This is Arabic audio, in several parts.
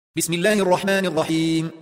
بسم الله الرحمن الرحيم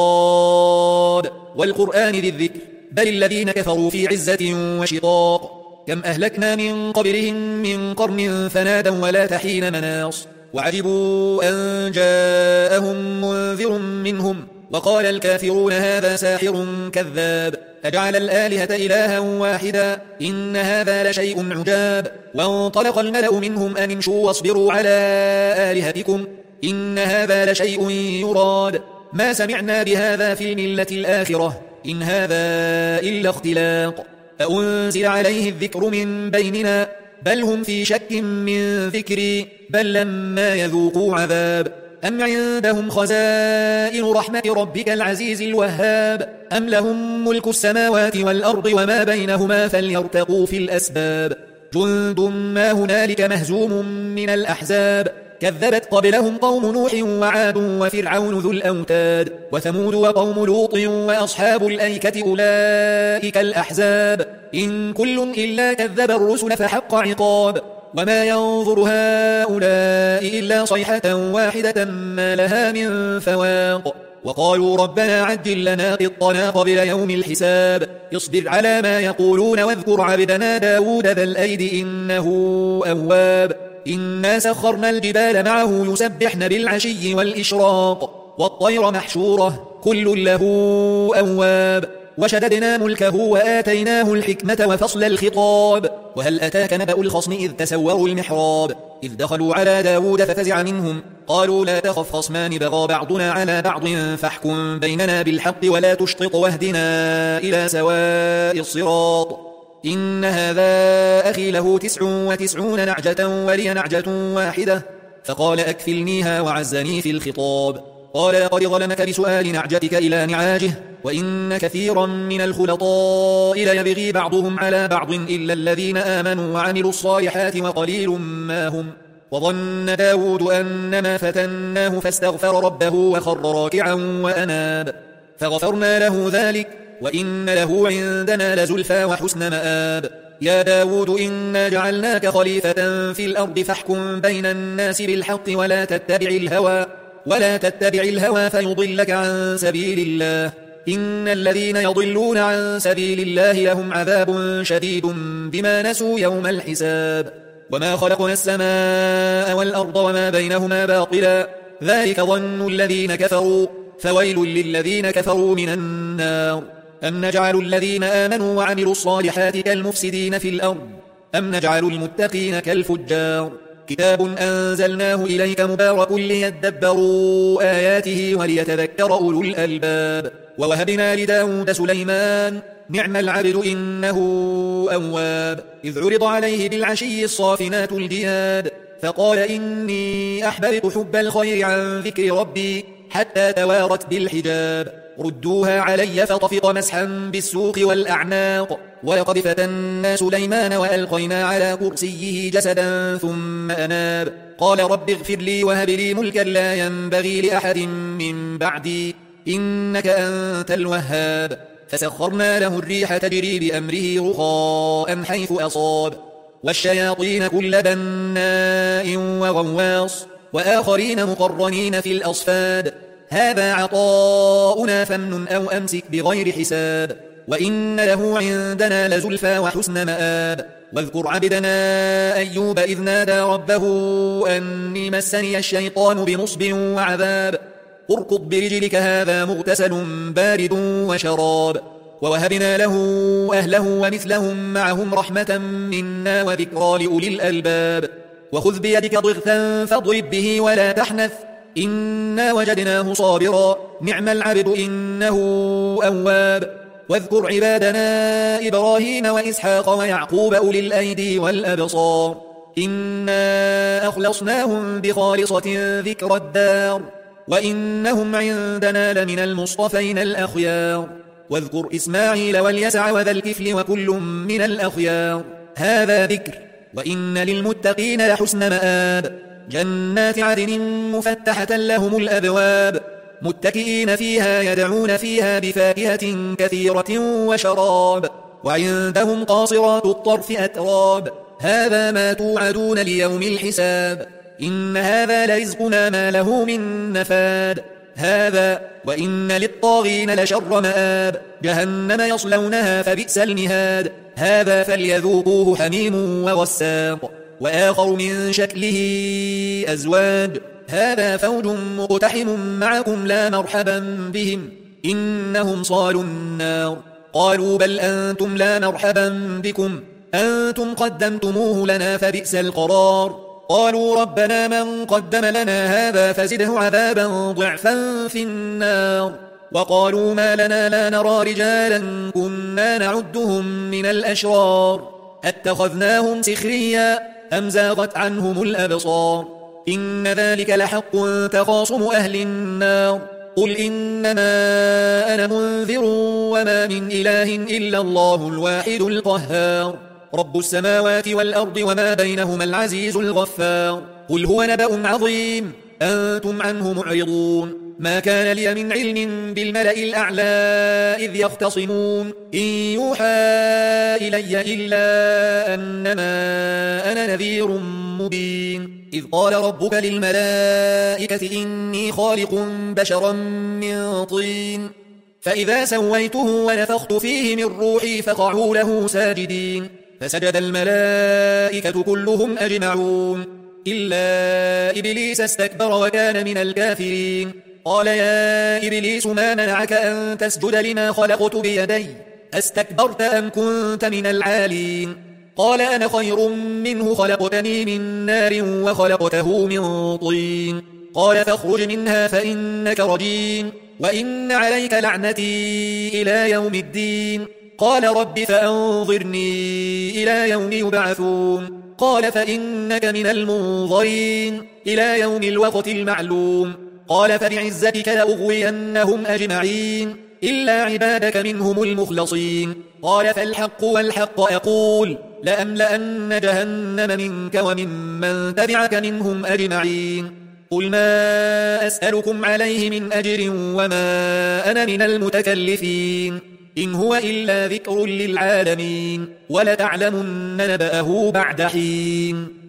صاد والقرآن ذي الذكر بل الذين كفروا في عزة وشقاق كم أهلكنا من قبلهم من قرن فنادوا ولا تحين مناص وعجبوا أن جاءهم منذر منهم وقال الكافرون هذا ساحر كذاب أجعل الآلهة إلها واحدا إن هذا لشيء عجاب وانطلق الملأ منهم أن امشوا واصبروا على آلهتكم إن هذا لشيء يراد ما سمعنا بهذا في الملة الآخرة إن هذا إلا اختلاق أأنزل عليه الذكر من بيننا بل هم في شك من ذكري بل لما يذوقوا عذاب أم عندهم خزائن رحمة ربك العزيز الوهاب أم لهم ملك السماوات والأرض وما بينهما فليرتقوا في الأسباب جند ما هنالك مهزوم من الأحزاب كذبت قبلهم قوم نوح وعاد وفرعون ذو الأوتاد وثمود وقوم لوط وأصحاب الأيكة أولئك الأحزاب إن كل إلا كذب الرسل فحق عقاب وما ينظر هؤلاء إلا صيحة واحدة ما لها من فواق وقالوا ربنا عجل لنا قطنا قبل يوم الحساب اصبر على ما يقولون واذكر عبدنا داود ذا الأيد إنه أواب إنا سخرنا الجبال معه يسبحن بالعشي والإشراق والطير محشورة كل له أواب وشددنا ملكه وآتيناه الحكمة وفصل الخطاب وهل أتاك نبأ الخصم إذ تسوروا المحراب إذ دخلوا على داود ففزع منهم قالوا لا تخف خصمان بغى بعضنا على بعض فاحكم بيننا بالحق ولا تشطط واهدنا إلى سواء الصراط إن هذا أخي له 99 نعجة ولي نعجة واحدة فقال أكفلنيها وعزني في الخطاب قال قد ظلمك بسؤال نعجتك إلى نعاجه وإن كثيرا من الخلطاء ليبغي بعضهم على بعض إلا الذين آمنوا وعملوا الصالحات وقليل ما هم وظن داود أنما فتناه فاستغفر ربه وخر راكعا وأناب فغفرنا له ذلك وإن له عندنا لزلفى وحسن مآب يا داود إنا جعلناك خليفة في الأرض فاحكم بين الناس بالحق ولا تتبع الهوى فيضلك عن سبيل الله إن الذين يضلون عن سبيل الله لهم عذاب شديد بما نسوا يوم الحساب وما خلقنا السماء والأرض وما بينهما باطلا ذلك ظن الذين كفروا فويل للذين كفروا من النار أم نجعل الذين آمنوا وعملوا الصالحات كالمفسدين في الأرض أم نجعل المتقين كالفجار كتاب أنزلناه إليك مبارك ليدبروا آياته وليتذكر أولو الألباب ووهبنا لداود سليمان نعم العبد إنه أواب إذ عرض عليه بالعشي الصافنات الجياد فقال إني أحببت حب الخير عن ذكر ربي حتى توارت بالحجاب ردوها علي فطفق مسحا بالسوق والأعناق ولقد فتنا سليمان وألقينا على كرسيه جسدا ثم أناب قال رب اغفر لي وهب لي ملكا لا ينبغي لأحد من بعدي إنك أنت الوهاب فسخرنا له الريح تجري بأمره رخاء حيث أصاب والشياطين كل بناء وغواص وآخرين مقرنين في الأصفاد هذا عطاؤنا فامنن أو أمسك بغير حساب وإن له عندنا لزلفى وحسن مآب واذكر عبدنا أيوب إذ نادى ربه أني مسني الشيطان بنصب وعذاب اركض برجلك هذا مغتسل بارد وشراب ووهبنا له أهله ومثلهم معهم رحمة منا وذكرى لأولي الألباب وخذ بيدك ضغثا فاضرب به ولا تحنث إنا وجدناه صابرا نعم العبد إنه أواب واذكر عبادنا إبراهيم وإسحاق ويعقوب أولي الأيدي والأبصار إنا أخلصناهم بخالصة ذكر الدار وإنهم عندنا لمن المصطفين الأخيار واذكر إسماعيل واليسع وذا الكفل وكل من الأخيار هذا ذكر وإن للمتقين لحسن مآب جنات عدن مفتحة لهم الأبواب متكئين فيها يدعون فيها بفاكهة كثيرة وشراب وعندهم قاصرات الطرف أتراب هذا ما توعدون ليوم الحساب إن هذا لرزقنا ما له من نفاد هذا وإن للطاغين لشر مآب جهنم يصلونها فبئس المهاد هذا فليذوقوه حميم وغساق وآخر من شكله أزواج هذا فوج مقتحم معكم لا مرحبا بهم إنهم صالوا النار قالوا بل أنتم لا مرحبا بكم أنتم قدمتموه لنا فبئس القرار قالوا ربنا من قدم لنا هذا فزده عذابا ضعفا في النار وقالوا ما لنا لا نرى رجالا كنا نعدهم من الأشرار اتخذناهم سخريا أم زاغت عنهم الأبصار إن ذلك لحق تخاصم أهل النار قل إنما أنا منذر وما من إله إلا الله الواحد القهار رب السماوات والأرض وما بينهما العزيز الغفار قل هو نبأ عظيم أنتم عنه معرضون ما كان لي من علم بالملأ الأعلى إذ يختصمون إن يوحى إلي إلا أنما أنا نذير مبين إذ قال ربك للملائكة إني خالق بشرا من طين فإذا سويته ونفخت فيه من روحي فقعوا له ساجدين فسجد الملائكة كلهم أجمعون إلا إبليس استكبر وكان من الكافرين قال يا إبليس ما منعك أن تسجد لما خلقت بيدي أستكبرت أم كنت من العالين قال أنا خير منه خلقتني من نار وخلقته من طين قال فاخرج منها فإنك رجيم وإن عليك لعنتي إلى يوم الدين قال رب فأنظرني إلى يوم يبعثون قال فإنك من المنظرين إلى يوم الوقت المعلوم قال فبعزتك لأغوينهم أجمعين إلا عبادك منهم المخلصين قال فالحق والحق أقول لأملأن جهنم منك وممن تبعك منهم أجمعين قل ما أسألكم عليه من أجر وما أنا من المتكلفين إن هو إلا ذكر للعالمين ولتعلمن نبأه بعد حين